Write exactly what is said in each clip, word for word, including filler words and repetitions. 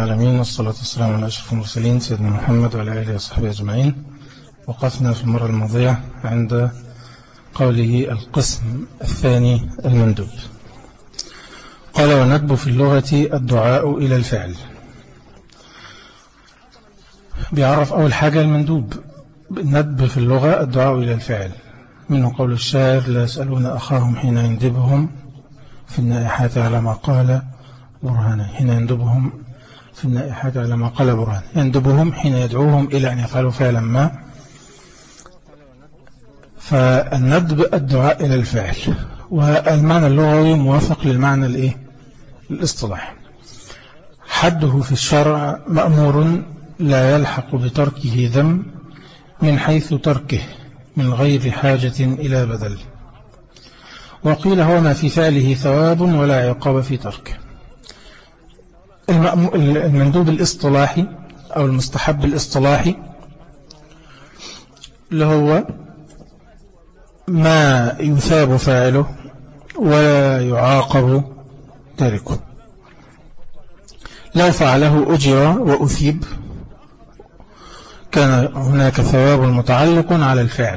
العالمين، والصلاة والسلام على أشرف المرسلين سيدنا محمد وعلى آله وصحبه أجمعين. وقفنا في المرة الماضية عند قوله القسم الثاني المندوب. قال: والندب في اللغة الدعاء إلى الفعل. بيعرف أول حاجة المندوب. الندب في اللغة الدعاء إلى الفعل، منه قول الشاعر: لا يسألون أخاهم حين يندبهم في النائحات على ما قال برهان. حين يندبهم في النائحات على ما قال برهان، يندبهم حين يدعوهم إلى أن يفعلوا فعلا ما. فالندب الدعاء إلى الفعل، والمعنى اللغوي موافق للمعنى الإيه؟ الاصطلاحي. حده في الشرع مأمور لا يلحق بتركه ذم من حيث تركه من غير حاجة إلى بدل. وقيل هو ما في فعله ثواب ولا عقاب في تركه. المندوب الاصطلاحي أو المستحب الاصطلاحي اللي هو ما يثاب فاعله ولا يعاقب تاركه. لو فعله أجر وأثيب، كان هناك ثواب متعلق على الفعل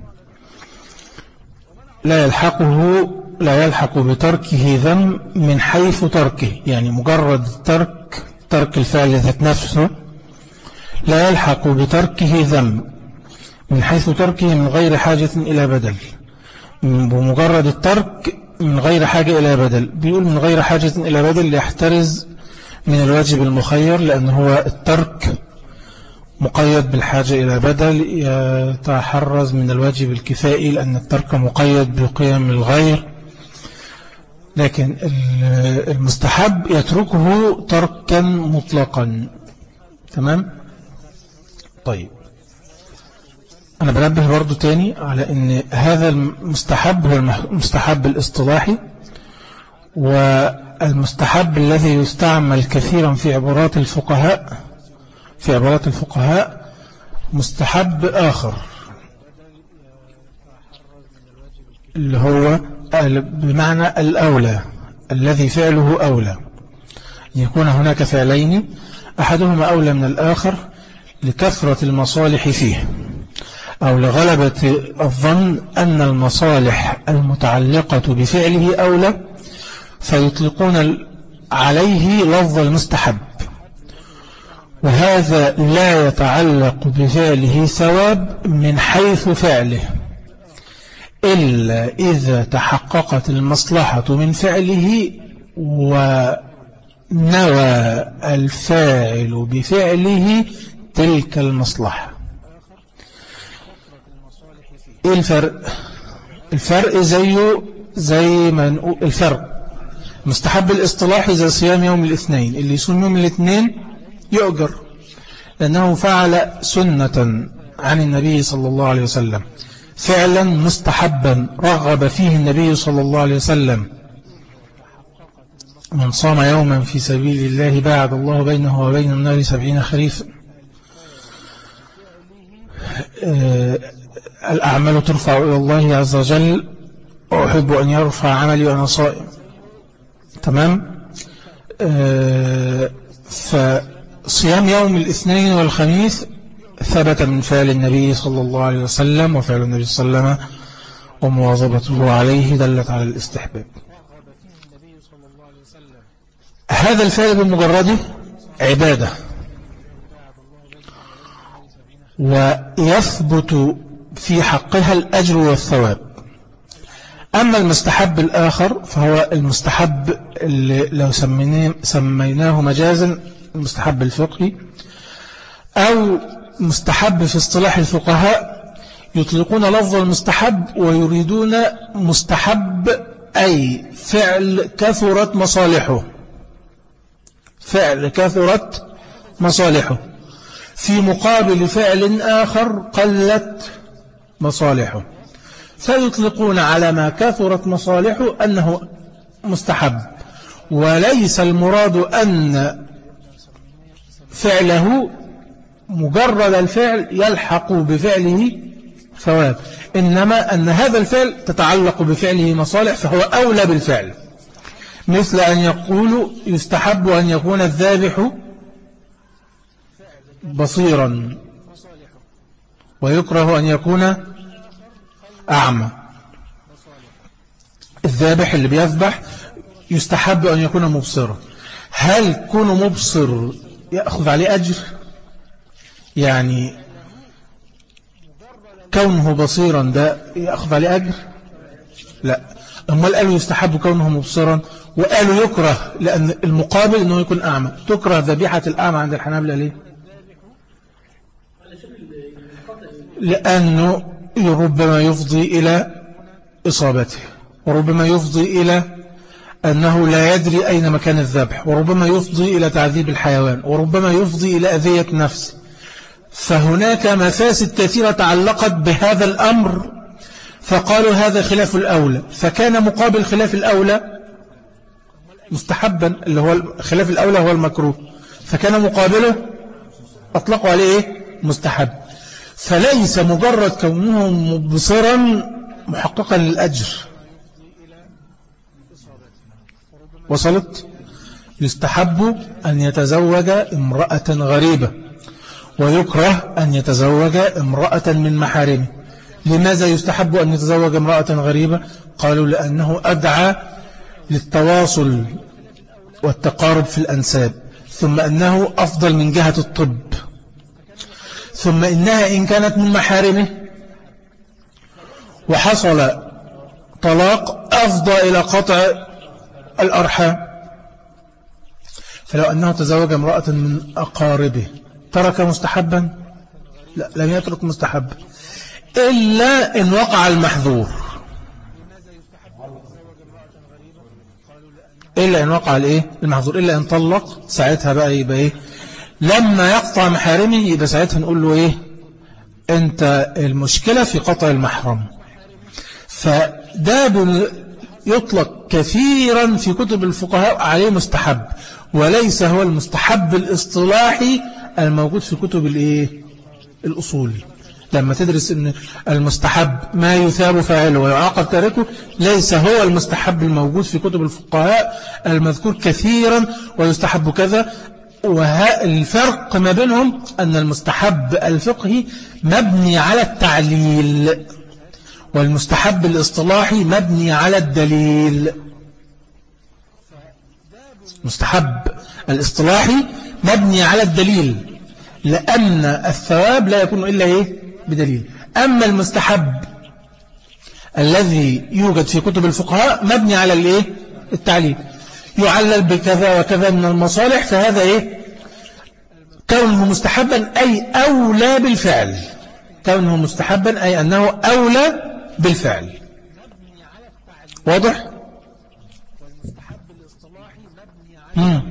لا يلحقه لا يلحق بتركه ذم من حيث تركه، يعني مجرد ترك ترك الفعل ذات نفسه لا يلحق بتركه ذم من حيث تركه من غير حاجة إلى بدل. بمجرد الترك من غير حاجة إلى بدل، بيقول من غير حاجة إلى بدل يحترز من الواجب المخير، لأن هو الترك مقيد بالحاجة إلى بدل. يتحرز من الواجب الكفائي لأن الترك مقيد بقيم الغير. لكن المستحب يتركه تركا مطلقا. تمام؟ طيب، أنا بنبه برضو تاني على أن هذا المستحب هو المستحب الاصطلاحي، والمستحب الذي يستعمل كثيرا في عبارات الفقهاء في عبارات الفقهاء مستحب آخر، اللي هو بمعنى الأولى، الذي فعله أولى. يكون هناك فعلين أحدهما أولى من الآخر لكثرة المصالح فيه، أو لغلبة الظن أن المصالح المتعلقة بفعله أولى، فيطلقون عليه لفظ المستحب. وهذا لا يتعلق بفعله ثواب من حيث فعله إلا إذا تحققت المصلحة من فعله ونوى الفاعل بفعله تلك المصلحة. إيه الفرق؟ الفرق زيه زي ما نقول الفرق مستحب الاصطلاحي زي صيام يوم الاثنين، اللي يصوم يوم الاثنين يؤجر لأنه فعل سنة عن النبي صلى الله عليه وسلم، فعلا مستحبا رغب فيه النبي صلى الله عليه وسلم. من صام يوما في سبيل الله باعد الله بينه وبين النار سبعين خريفا. الأعمال ترفع إلى الله عز وجل، وأحب أن يرفع عملي وأنا صائم. تمام؟ فصيام يوم الاثنين والخميس ثبت من فعل النبي صلى الله عليه وسلم، وفعل النبي صلى الله عليه وسلم ومواظبته عليه دلت على الاستحباب. هذا الفعل بمجرده عبادة، ويثبت في حقها الأجر والثواب. أما المستحب الآخر فهو المستحب اللي لو سميناه مجازا المستحب الفقهي، أو مستحب في اصطلاح الفقهاء. يطلقون لفظ المستحب ويريدون مستحب أي فعل كثرت مصالحه، فعل كثرت مصالحه في مقابل فعل آخر قلت مصالحه، فيطلقون على ما كثرت مصالحه أنه مستحب، وليس المراد أن فعله مجرد الفعل يلحق بفعله ثواب، إنما أن هذا الفعل تتعلق بفعله مصالح فهو أولى بالفعل. مثل أن يقولوا يستحب أن يكون الذابح بصيرا ويكره أن يكون أعمى. الذابح اللي بيذبح يستحب أن يكون مبصرا. هل كونه مبصر يأخذ عليه أجر؟ يعني كونه بصيرا ده يأخذ عليه أجر؟ لا. أمال قالوا يستحب كونه مبصرا وقالوا يكره لأن المقابل أنه يكون أعمى. تكره ذبيحة الأعمى عند الحنابلة ليه؟ لأنه ربما يفضي إلى إصابته، وربما يفضي إلى أنه لا يدري أين مكان الذبح، وربما يفضي إلى تعذيب الحيوان، وربما يفضي إلى أذية نفسه. فهناك مفاسد كثيرة تعلقت بهذا الأمر، فقالوا هذا خلاف الأولى، فكان مقابل خلاف الأولى مستحبا، اللي هو خلاف الأولى هو المكروه، فكان مقابله أطلقوا عليه إيه؟ مستحب. فليس مجرد كونه مبصرا محققا للأجر. وصلت؟ يستحب أن يتزوج امرأة غريبة، ويكره أن يتزوج امرأة من محارمه. لماذا يستحب أن يتزوج امرأة غريبة؟ قالوا لأنه أدعى للتواصل والتقارب في الأنساب، ثم أنه أفضل من جهة الطب، ثم إنها إن كانت من محارمه وحصل طلاق أفضى إلى قطع الأرحام. فلو أنه تزوج امرأة من أقاربه ترك مستحبا؟ لا، لم يترك مستحبا إلا إن وقع المحظور، إلا إن وقع الإيه؟ المحظور، إلا إن طلق. ساعتها بقى يبقى إيه؟ لما يقطع محارمه يبقى ساعتها نقول له إيه؟ أنت المشكلة في قطع المحرم. فده يطلق كثيرا في كتب الفقهاء عليه مستحب، وليس هو المستحب الاصطلاحي الموجود في كتب الإيه؟ الأصول. لما تدرس أن المستحب ما يثاب فاعله ويعاقب تاركه، ليس هو المستحب الموجود في كتب الفقهاء المذكور كثيرا ويستحب كذا. والفرق ما بينهم أن المستحب الفقهي مبني على التعليل، والمستحب الاصطلاحي مبني على الدليل. مستحب الاصطلاحي مبني على الدليل، لأن الثواب لا يكون إلا إيه؟ بدليل. أما المستحب الذي يوجد في كتب الفقهاء مبني على الإيه؟ التعليل، يعلل بكذا وكذا من المصالح، فهذا إيه؟ كونه مستحبا أي أولى بالفعل. كونه مستحبا أي أنه أولى بالفعل. واضح؟ مم.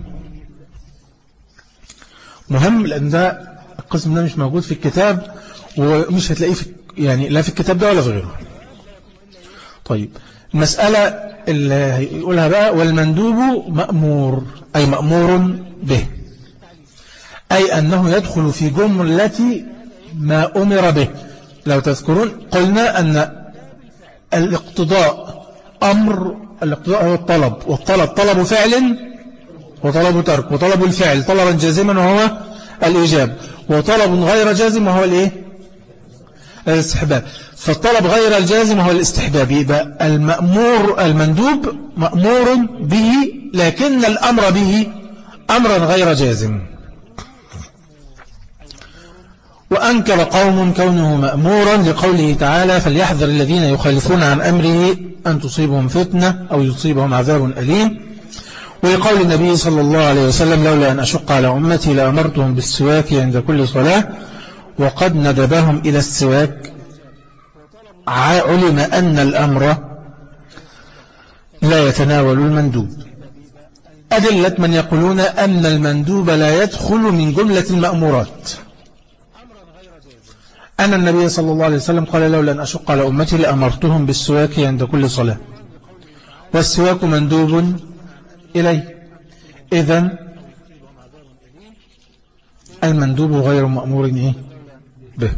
مهم، لأن ده القسم ده مش موجود في الكتاب، ومش هتلاقيه في يعني لا في الكتاب ده ولا في غيره. طيب، المسألة اللي هيقولها بقى: والمندوب مأمور، أي مأمور به، أي أنه يدخل في جملة ما أمر به. لو تذكرون قلنا أن الاقتضاء أمر، الاقتضاء هو الطلب، والطلب طلب فعل وطلب ترك، وطلب الفعل طلبا جازما وهو الإجابة، وطلب غير جازم وهو الإيه؟ الاستحباب. فالطلب غير الجازم هو الاستحباب. يبقى المأمور المندوب مأمور به، لكن الأمر به أمرا غير جازم. وأنكر قوم كونه مأمورا لقوله تعالى: فليحذر الذين يخالفون عن أمره أن تصيبهم فتنة أو يصيبهم عذاب أليم. ولقول النبي صلى الله عليه وسلم: لولا أن أشق على أمتي لأمرتهم بالسواك عند كل صلاة. وقد ندبهم إلى السواك، علم أن الأمر لا يتناول المندوب. أدلة من يقولون أن المندوب لا يدخل من جملة المأمورات أن النبي صلى الله عليه وسلم قال: لولا أن أشق على أمتي لأمرتهم بالسواك عند كل صلاة، والسواك مندوب إليه. إذن المندوب غير مأمور إيه؟ به.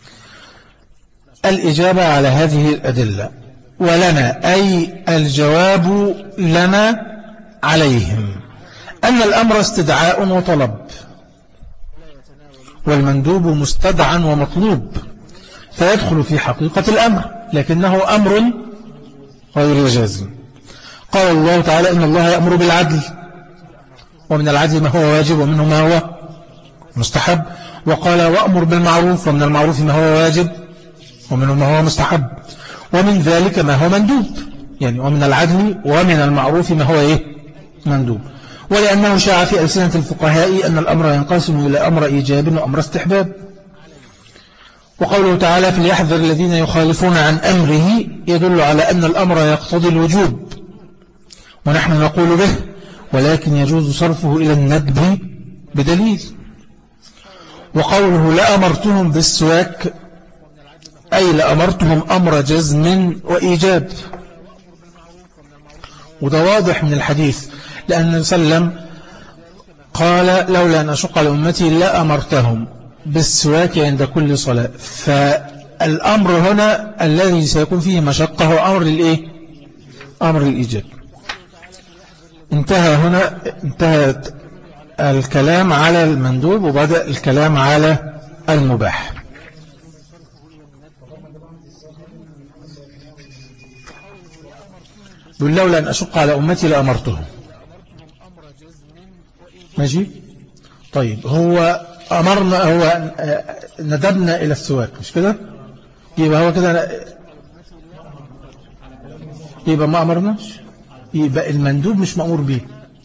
الإجابة على هذه الأدلة، ولنا أي الجواب لنا عليهم، أن الأمر استدعاء وطلب، والمندوب مستدعى ومطلوب فيدخل في حقيقة الأمر، لكنه أمر غير جازم. قال الله تعالى إن الله يأمر بالعدل، ومن العدل ما هو واجب ومنه ما هو مستحب. وقال وأمر بالمعروف، ومن المعروف ما هو واجب ومنه ما هو مستحب، ومن ذلك ما هو مندوب، يعني ومن العدل ومن المعروف ما هو إيه؟ مندوب. ولأنه شاع في ألسنة الفقهاء أن الأمر ينقسم إلى أمر إيجاب وأمر استحباب. وقوله تعالى فليحذر الذين يخالفون عن أمره يدل على أن الأمر يقتضي الوجوب، ونحن نقول به، ولكن يجوز صرفه إلى الندب بدليل. وقوله لأمرتهم بالسواك أي لأمرتهم أمر جزم وإيجاب، وده واضح من الحديث، لأن النبي صلى الله عليه وسلم قال لولا أن أشق على أمتي لأمرتهم بالسواك عند كل صلاة. فالأمر هنا الذي سيكون فيه مشقة هو أمر الإيه؟ أمر الإيجاب. انتهى هنا انتهت الكلام على المندوب وبدأ الكلام على المباح. بل لولا أن أشق على أمتي لأمرتهم. ماشي؟ طيب هو أمرنا، هو ندبنا إلى السواك مش كده؟ يبقى هو كده، يبقى ما أمرناش، يبقى المندوب مش مأمور به.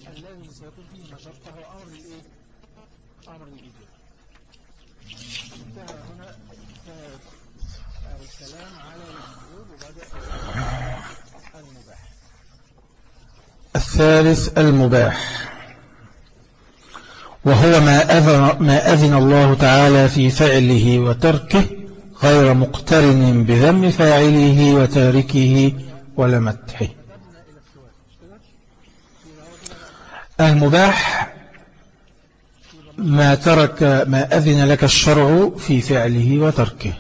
الثالث المباح، وهو ما أذن, ما أذن الله تعالى في فعله وتركه غير مقترن بذم فاعله وتاركه ولا مدحه. المباح ما ترك ما أذن لك الشرع في فعله وتركه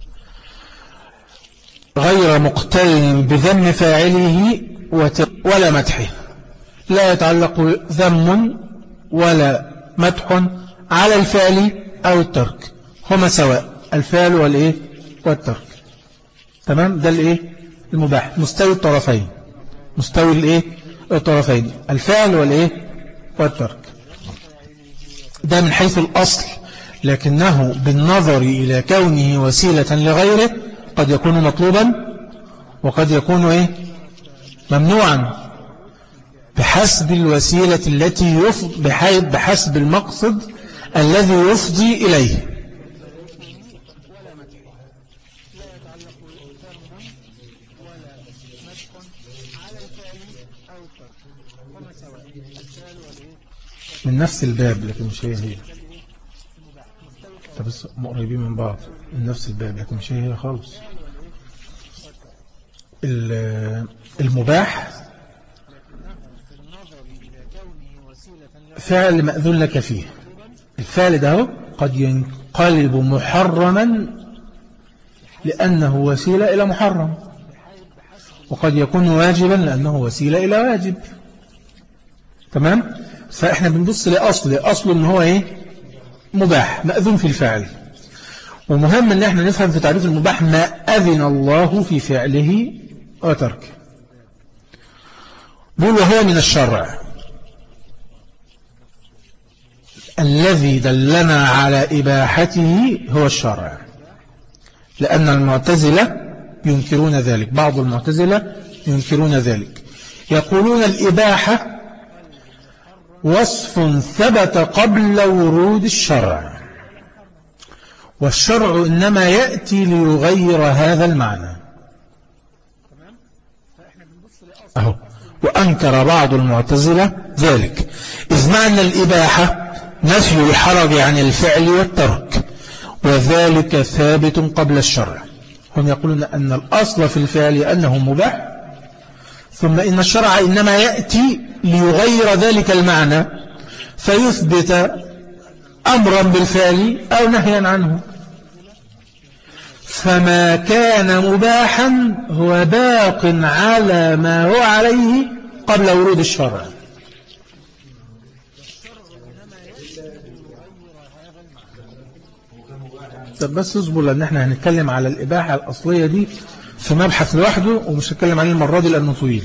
غير مقترن بذم فاعله ولا مدحه، لا يتعلق ذم ولا مدح على الفعل أو الترك، هما سواء الفعل والإيه والترك. تمام؟ ده الإيه المباح، مستوي الطرفين، مستوي الإيه الطرفين، الفعل والإيه والترك. ده من حيث الأصل، لكنه بالنظر إلى كونه وسيلة لغيره قد يكون مطلوبا وقد يكون إيه ممنوعا بحسب الوسيلة التي يفضي، بحسب المقصد الذي يفضي إليه. من نفس الباب لكن مش هي هي، بس مقربين من بعض، من نفس الباب لكن مش هي هي خالص. المباح فعل مأذون لك فيه، الفعل ده قد ينقلب محرما لأنه وسيلة إلى محرم، وقد يكون واجبا لأنه وسيلة إلى واجب. تمام؟ فإحنا بنبص لأصل أصل إن هو إيه مباح مأذون في الفعل. ومهم إن إحنا نفهم في تعريف المباح ما أذن الله في فعله وتركه. بقول وهو من الشرع الذي دلنا على إباحته هو الشرع، لأن المعتزلة ينكرون ذلك، بعض المعتزلة ينكرون ذلك، يقولون الإباحة وصف ثبت قبل ورود الشرع، والشرع إنما يأتي ليغير هذا المعنى. أهو. وأنكر بعض المعتزلة ذلك، إذ معنى الإباحة نفي الحرج عن الفعل والترك، وذلك ثابت قبل الشرع. هم يقولون أن الأصل في الفعل أنه مباح، ثم إن الشرع إنما يأتي ليغير ذلك المعنى فيثبت أمرا بالفعل أو نهيا عنه. فما كان مباحا هو باق على ما هو عليه قبل ورود الشرع. طب بس اصبر، لأن احنا هنتكلم على الإباحة الأصلية دي في مبحث لوحده، ومش هنتكلم عليه المرة دي لأنه طويل.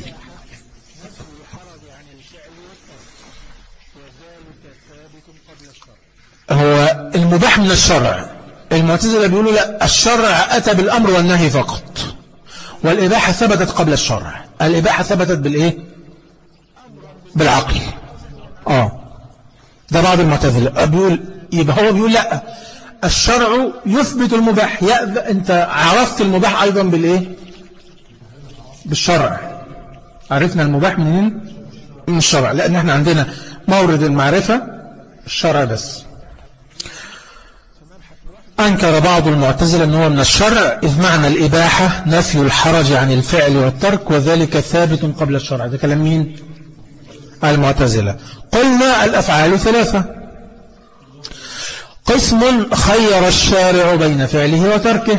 هو المباح من الشرع، المعتزلة بيقولوا لا، الشرع أتى بالأمر والنهي فقط، والإباحة ثبتت قبل الشرع. الإباحة ثبتت بالإيه؟ بالعقل. آه ده بعض المعتزلة بيقول، يبقى هو بيقول لا، الشرع يثبت المباح. أنت عرفت المباح أيضا بالإيه؟ بالشرع. عرفنا المباح منين؟ من الشرع، لأن احنا عندنا مورد المعرفة الشرع بس. أنكر بعض المعتزلة أنه من الشرع، إذ معنى الإباحة نفي الحرج عن الفعل والترك، وذلك ثابت قبل الشرع. ده كلام مين؟ المعتزلة. قلنا الأفعال ثلاثة، قسم خير الشارع بين فعله وتركه،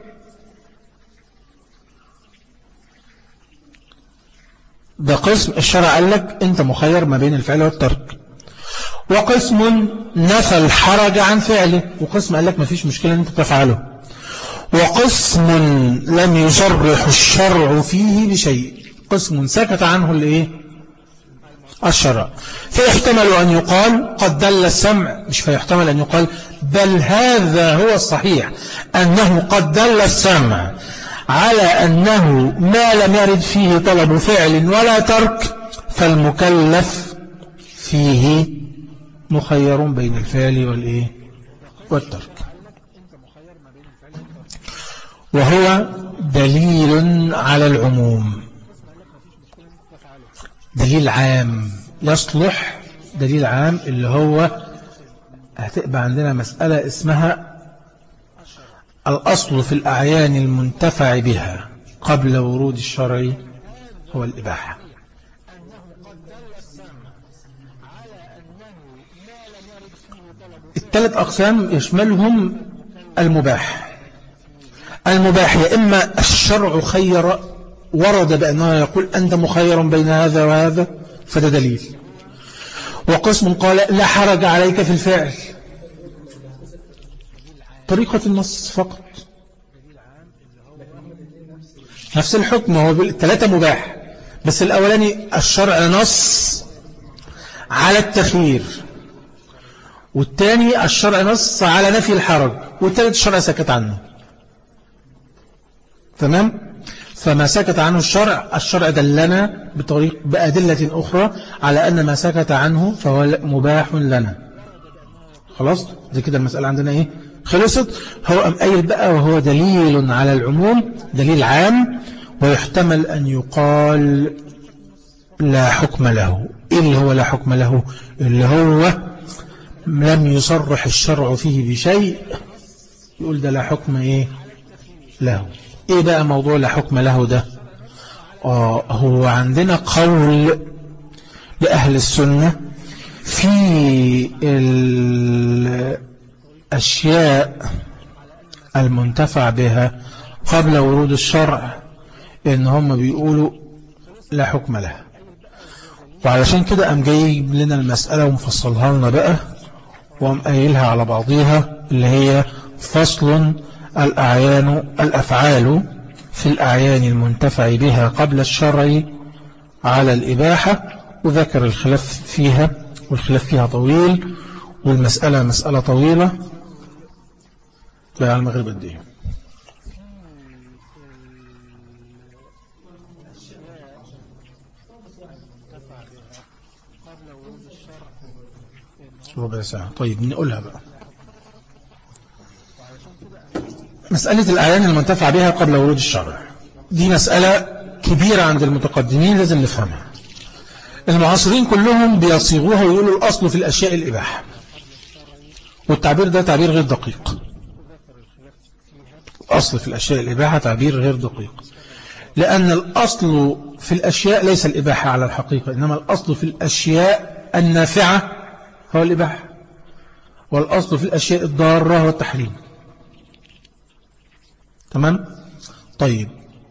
ده قسم الشرع قال لك أنت مخير ما بين الفعل والترك. وقسم نفى الحرج عن فعله، وقسم قال لك ما فيش مشكلة أن أنت تفعله. وقسم لم يصرح الشرع فيه بشيء، قسم سكت عنه الإيه؟ الشرع. فيحتمل أن يقال قد دل السمع، مش فيحتمل أن يقال بل هذا هو الصحيح، أنه قد دل السمع على أنه ما لم يرد فيه طلب فعل ولا ترك فالمكلف فيه مخير بين الفعل والإيه؟ والترك. وهو دليل على العموم، دليل عام يصلح، دليل عام اللي هو هتبقى عندنا مسألة اسمها الأصل في الأعيان المنتفع بها قبل ورود الشرع هو الإباحة. الثلاث أقسام يشملهم المباح. المباح يا إما الشرع خير، ورد بأنه يقول أنت مخير بين هذا وهذا فده دليل. وقسم قال لا حرج عليك في الفعل، طريقة النص فقط، نفس الحكم، هو الثلاثة مباح، بس الأولاني الشرع نص على التخيير، والثاني الشرع نص على نفي الحرج، والثالث الشرع سكت عنه. تمام؟ فما سكت عنه الشرع، الشرع دلنا بطريق بأدلة أخرى على أن ما سكت عنه فهو مباح لنا. خلاص دي كده المسألة عندنا إيه؟ خلصت. هو أم قايل بقى وهو دليل على العموم، دليل عام، ويحتمل أن يقال لا حكم له. إيه اللي هو لا حكم له؟ اللي هو لم يصرح الشرع فيه بشيء، يقول ده لا حكم إيه له. إيه بقى موضوع لا حكم له ده؟ آه هو عندنا قول لأهل السنة في الأشياء المنتفع بها قبل ورود الشرع إن هم بيقولوا لا حكم لها. وعلشان كده أم جايب لنا المسألة ومفصلها لنا بقى وأم قايلها على بعضها، اللي هي فصل الأعيان الأفعال في الأعيان المنتفع بها قبل الشرع على الإباحة، وذكر الخلاف فيها، والخلاف فيها طويل، والمسألة مسألة طويلة لا على المغرب الدين. ربع ساعة. طيب نقولها بقى. مسألة الأعيان المنتفع بها قبل ورود الشرع دي مسألة كبيرة عند المتقدمين لازم نفهمها. المعاصرين كلهم بيصيغوها ويقولوا الأصل في الأشياء الإباحة، والتعبير ده تعبير غير دقيق. الأصل في الأشياء الإباحة تعبير غير دقيق، لأن الأصل في الأشياء ليس الإباحة على الحقيقة، إنما الأصل في الأشياء النافعة هو الإباحة، والأصل في الأشياء الضارة هو التحريم. تمام؟ طيب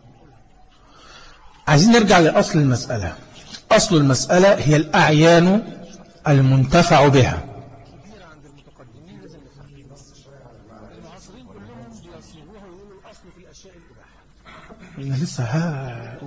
عايزين نرجع لأصل المسألة. أصل المسألة هي الأعيان المنتفع بها. لسه ها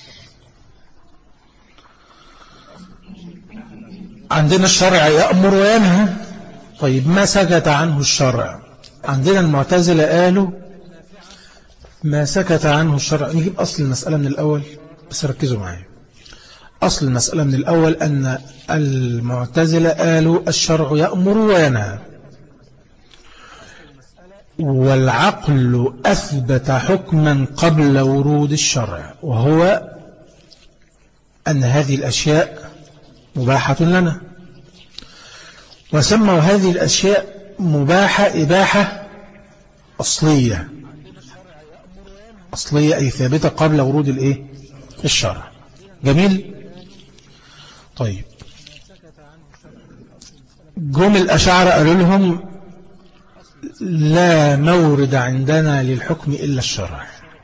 عندنا الشرع يأمر وينهى. طيب ما سكت عنه الشرع؟ عندنا المعتزلة قالوا ما سكت عنه الشرع. نجيب أصل المسألة من الأول بس ركزوا معي. أصل المسألة من الأول أن المعتزلة قالوا الشرع يأمر وينهى، والعقل أثبت حكما قبل ورود الشرع، وهو أن هذه الأشياء مباحة لنا، وسموا هذه الأشياء مباحة إباحة أصلية. أصلية أي ثابتة قبل ورود الإيه؟ الشرع. جميل. طيب جم الأشاعرة قالوا لهم لا مورد عندنا للحكم إلا الشرع.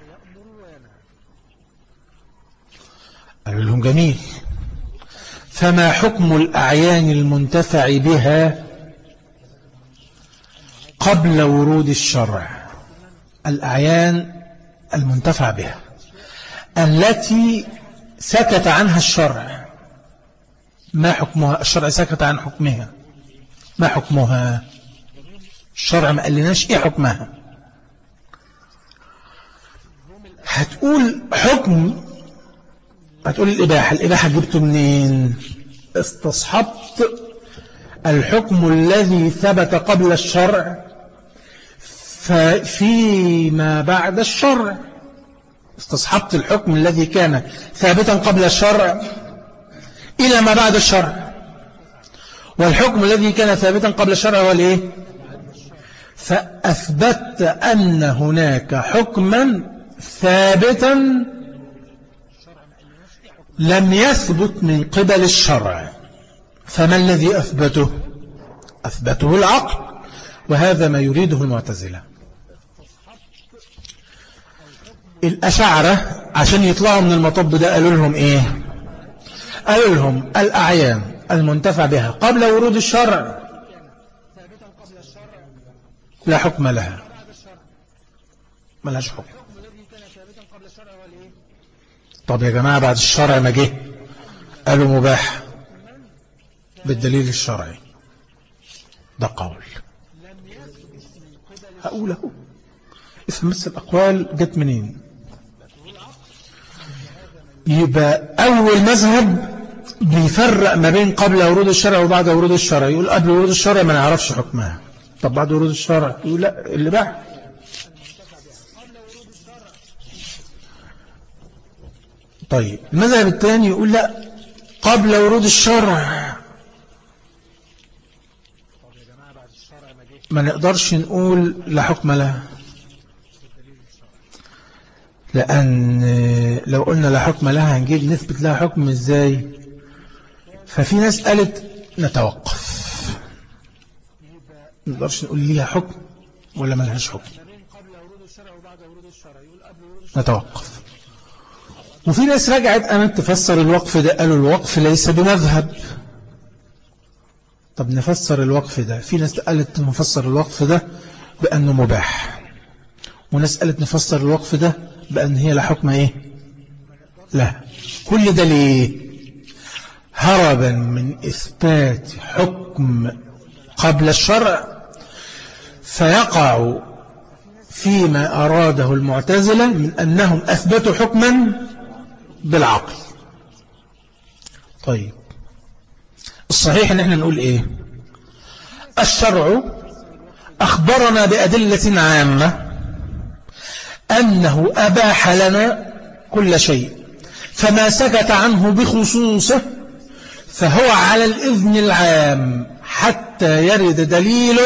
قالوا لهم جميل، فما حكم الأعيان المنتفع بها قبل ورود الشرع؟ الأعيان المنتفع بها التي سكت عنها الشرع، ما حكمها؟ الشرع سكت عن حكمها، ما حكمها؟ الشرع ما قالناش ايه حكمها. هتقول حكم، هتقول الإباحة. الإباحة جبته منين؟ استصحبت الحكم الذي ثبت قبل الشرع فيما بعد الشرع. استصحبت الحكم الذي كان ثابتا قبل الشرع إلى ما بعد الشرع، والحكم الذي كان ثابتا قبل الشرع هو الايه؟ فأثبت أن هناك حكما ثابتا لم يثبت من قبل الشرع. فما الذي أثبته؟ أثبته العقل، وهذا ما يريده المعتزلة. الأشاعرة عشان يطلعوا من المطب ده قالوا لهم إيه؟ قالوا لهم الأعيان المنتفع بها قبل ورود الشرع لا حكم لها، ما لهاش حكم. طب يا جماعة بعد الشرع ما جه قالوا مباح بالدليل الشرعي. ده قول. هقوله اسم مثل الأقوال جت منين؟ يبقى أول مذهب بيفرق ما بين قبل ورود الشرع وبعد ورود الشرع. يقول قبل ورود الشرع ما نعرفش حكمها، طب بعد ورود الشرع يقول لا اللي بعد. طيب المذهب الثاني يقول لا قبل ورود الشرع ما نقدرش نقول لا حكم لها، لأن لو قلنا لا حكم لها هنجيب نثبت لها حكم ازاي؟ ففي ناس قالت نتوقف، ما نقدرش نقول ليها حكم ولا ما لهاش حكم، نتوقف. وفي ناس رجعت قامت تفسر الوقف ده، قالوا الوقف ليس بمذهب. طب نفسر الوقف ده، في ناس قالت نفسر الوقف ده بأنه مباح، وناس قالت نفسر الوقف ده بأن هي لا حكم ايه لا. كل ده ليه؟ هربا من إثبات حكم قبل الشرع فيقع فيما أراده المعتزلة من أنهم أثبتوا حكما بالعقل. طيب الصحيح ان احنا نقول ايه؟ الشرع أخبرنا بأدلة عامة أنه أباح لنا كل شيء، فما سكت عنه بخصوصه فهو على الإذن العام حتى يرد دليل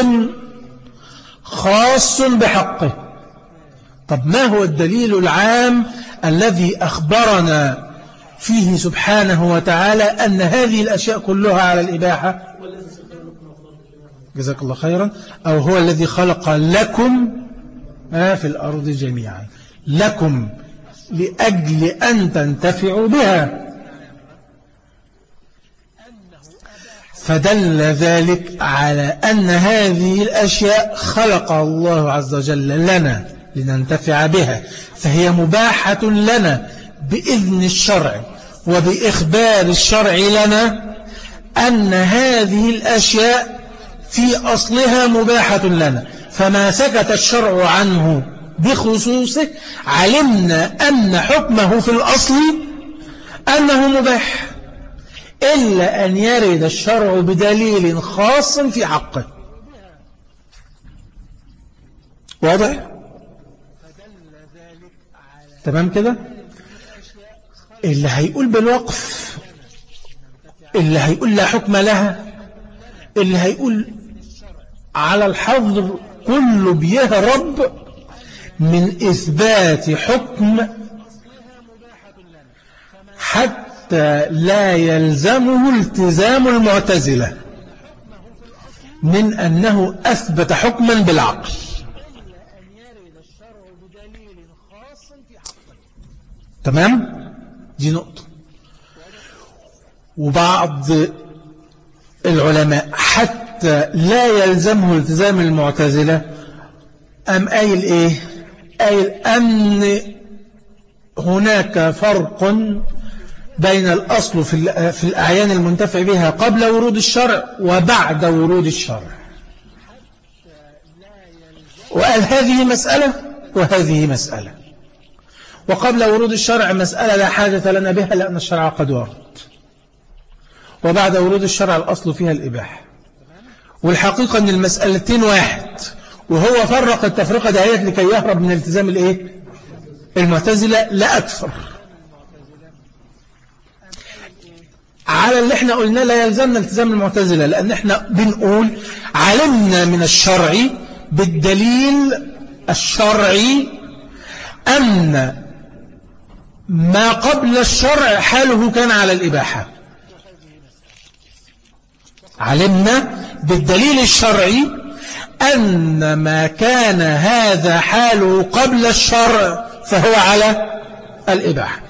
خاص بحقه. طب ما هو الدليل العام الذي أخبرنا فيه سبحانه وتعالى أن هذه الأشياء كلها على الإباحة؟ جزاك الله خيرا. أو هو الذي خلق لكم ما في الأرض جميعا، لكم لأجل أن تنتفعوا بها. فدل ذلك على أن هذه الأشياء خلقها الله عز وجل لنا لننتفع بها، فهي مباحة لنا بإذن الشرع وبإخبار الشرع لنا أن هذه الأشياء في أصلها مباحة لنا، فما سكت الشرع عنه بخصوصه علمنا أن حكمه في الأصل أنه مباح، إلا أن يرد الشرع بدليل خاص في حقه. واضح؟ تمام كده؟ اللي هيقول بالوقف، اللي هيقول لا حكم لها، اللي هيقول على الحظر، كله بيهرب من إثبات حكم حتى لا يلزمه التزام المعتزلة من أنه أثبت حكما بالعقل. تمام؟ دي نقطة. وبعض العلماء حتى لا يلزمه التزام المعتزلة أم قايل إيه؟ قايل أن هناك فرق بين الأصل في في الأعيان المنتفع بها قبل ورود الشرع وبعد ورود الشرع، وقال هذه مسألة وهذه مسألة، وقبل ورود الشرع مسألة لا حاجة لنا بها لأن الشرع قد ورد، وبعد ورود الشرع الأصل فيها الإباحة. والحقيقة أن المسألتين واحد، وهو فرق التفرقة دهيت لكي يهرب من التزام الإيه؟ المعتزلة لا أكثر. على اللي احنا قلنا لا يلزمنا التزام المعتزلة، لأن احنا بنقول علمنا من الشرع بالدليل الشرعي أن ما قبل الشرع حاله كان على الإباحة. علمنا بالدليل الشرعي أن ما كان هذا حاله قبل الشرع فهو على الإباحة.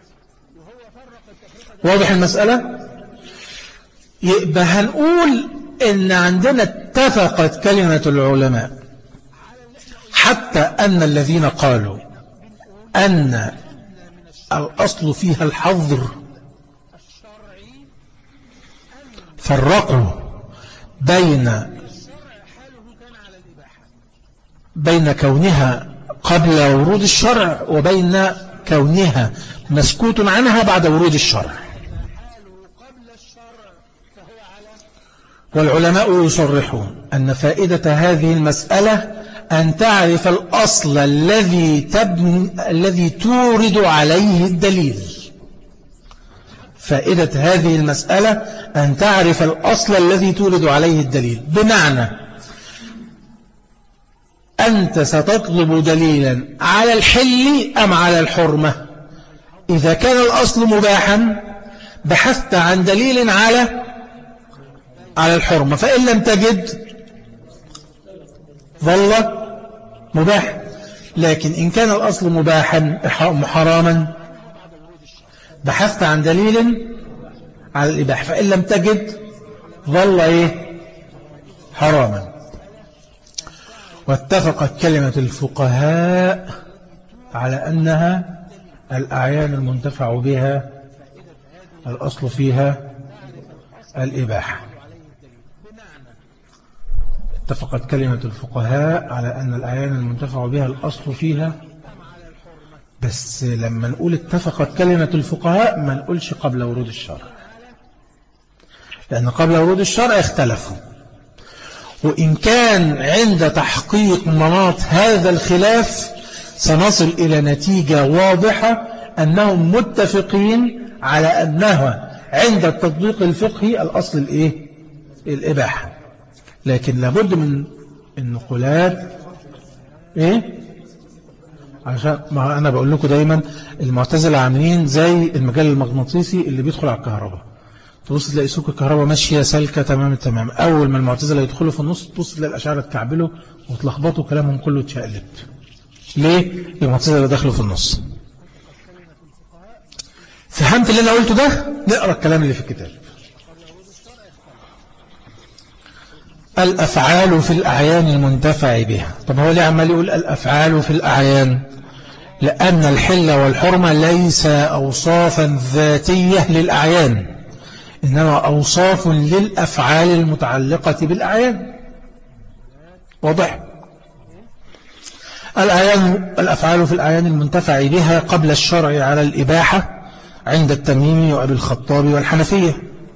واضح المسألة؟ يبقى هنقول إن عندنا اتفقت كلمة العلماء حتى أن الذين قالوا أن الأصل فيها الحظر فرقوا بين بين كونها قبل ورود الشرع وبين كونها مسكوت عنها بعد ورود الشرع. والعلماء يصرحون أن فائدة هذه المسألة أن تعرف الأصل الذي تبني الذي تورد عليه الدليل. فائدة هذه المسألة أن تعرف الأصل الذي تورد عليه الدليل، بمعنى أنت ستطلب دليلا على الحل أم على الحرمة. إذا كان الأصل مباحا بحثت عن دليل على على الحرمة، فإن لم تجد ظل مباح. لكن إن كان الأصل مباحا حراما بحثت عن دليل على الإباحة، فإن لم تجد ظل إيه؟ حراما. واتفقت كلمة الفقهاء على أنها الأعيان المنتفع بها الأصل فيها الإباحة. اتفقت كلمة الفقهاء على أن الأعيان المنتفع بها الأصل فيها، بس لما نقول اتفقت كلمة الفقهاء ما نقولش قبل ورود الشرع، لأن قبل ورود الشرع اختلفوا. وإن كان عند تحقيق مناط هذا الخلاف سنصل إلى نتيجة واضحة أنهم متفقين على أنها عند التطبيق الفقهي الأصل الإيه؟ الإباحة. لكن لابد من النقولات إيه؟ عشان ما أنا بقول لكم دايما المعتزلة عاملين زي المجال المغناطيسي اللي بيدخل على الكهرباء. تبص تلاقي سوق الكهرباء ماشية سالكة تمام التمام، أول ما المعتزلة يدخلوا في النص تبص تلاقي الأشاعرة تكعبلوا وتلخبطوا كلامهم كله اتشقلب. ليه؟ المعتزلة دخلوا في النص. فهمت اللي أنا قلته ده؟ نقرأ الكلام اللي في الكتاب. الأفعال في الأعيان المنتفع بها. طب هو ليه عمال يقول الأفعال في الأعيان؟ لأن الحل والحرمة ليس أوصافا ذاتية للأعيان، إنما أوصاف للأفعال المتعلقة بالأعيان. واضح؟ الأعيان الأفعال في الأعيان المنتفع بها قبل الشرع على الإباحة عند التميمي وأبي الخطاب والحنفية،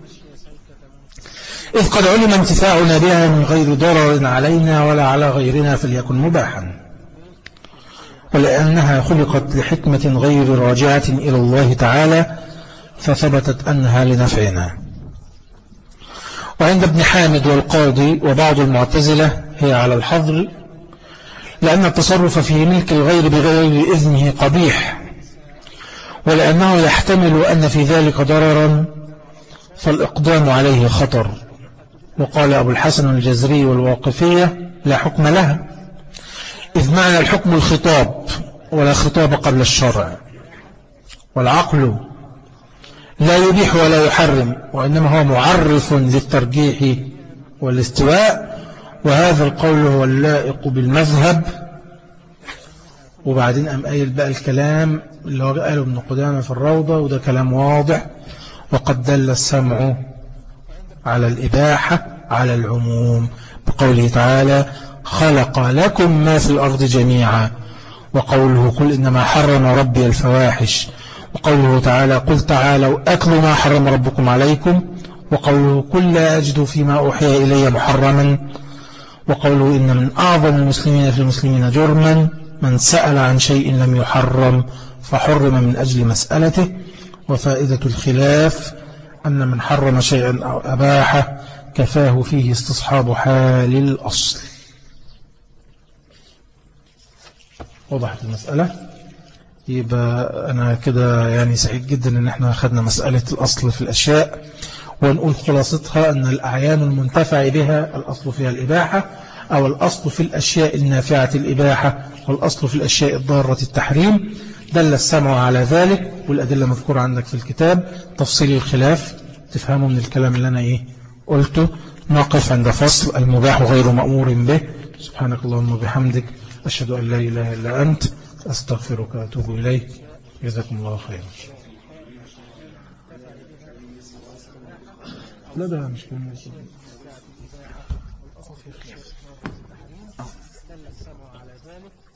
إذ قد علم انتفاعنا بها من غير ضرر علينا ولا على غيرنا فليكن مباحا، ولأنها خلقت لحكمة غير راجعة إلى الله تعالى فثبتت أنها لنفعنا. وعند ابن حامد والقاضي وبعض المعتزلة هي على الحظر، لأن التصرف في ملك الغير بغير إذنه قبيح، ولأنه يحتمل أن في ذلك ضررا فالإقدام عليه خطر. وقال أبو الحسن الجزري والواقفية لا حكم لها، إذ معنى الحكم الخطاب ولا خطاب قبل الشرع، والعقل لا يبيح ولا يحرم، وإنما هو معرف للترجيح والاستواء، وهذا القول هو اللائق بالمذهب. وبعدين أم قايل بقى الكلام اللي هو قاله ابن قدامة في الروضة، وده كلام واضح. وقد دل السمع على الإباحة على العموم بقوله تعالى خلق لكم ما في الأرض جميعا، وقوله قل إنما حرم ربي الفواحش، وقوله تعالى قل تعالوا أكل ما حرم ربكم عليكم، وقوله قل لا أجد فيما أوحي إلي محرما، وقوله إن من أعظم المسلمين في المسلمين جرما من سأل عن شيء لم يحرم فحرم من أجل مسألته. وفائدة الخلاف أن من حرم شيئا أو أباحه كفاه فيه استصحاب حال الأصل. وضحت المسألة؟ يبقى أنا كده يعني سعيد جدا أن احنا أخذنا مسألة الأصل في الأشياء، ونقول خلاصتها أن الأعيان المنتفع بها الأصل فيها الإباحة، أو الأصل في الأشياء النافعة الإباحة، والأصل في الأشياء الضارة التحريم. دل السمع على ذلك، والأدلة مذكورة عندك في الكتاب. تفصيل الخلاف تفهموا من الكلام اللي أنا إيه قلته. نقف عند فصل المباح غير مأمور به. سبحانك اللهم وبحمدك أشهد أن لا إله إلا أنت أستغفرك وأتوب إليك. جزاكم الله خيرا. لا ده مش كلمة. دل السمع على ذلك.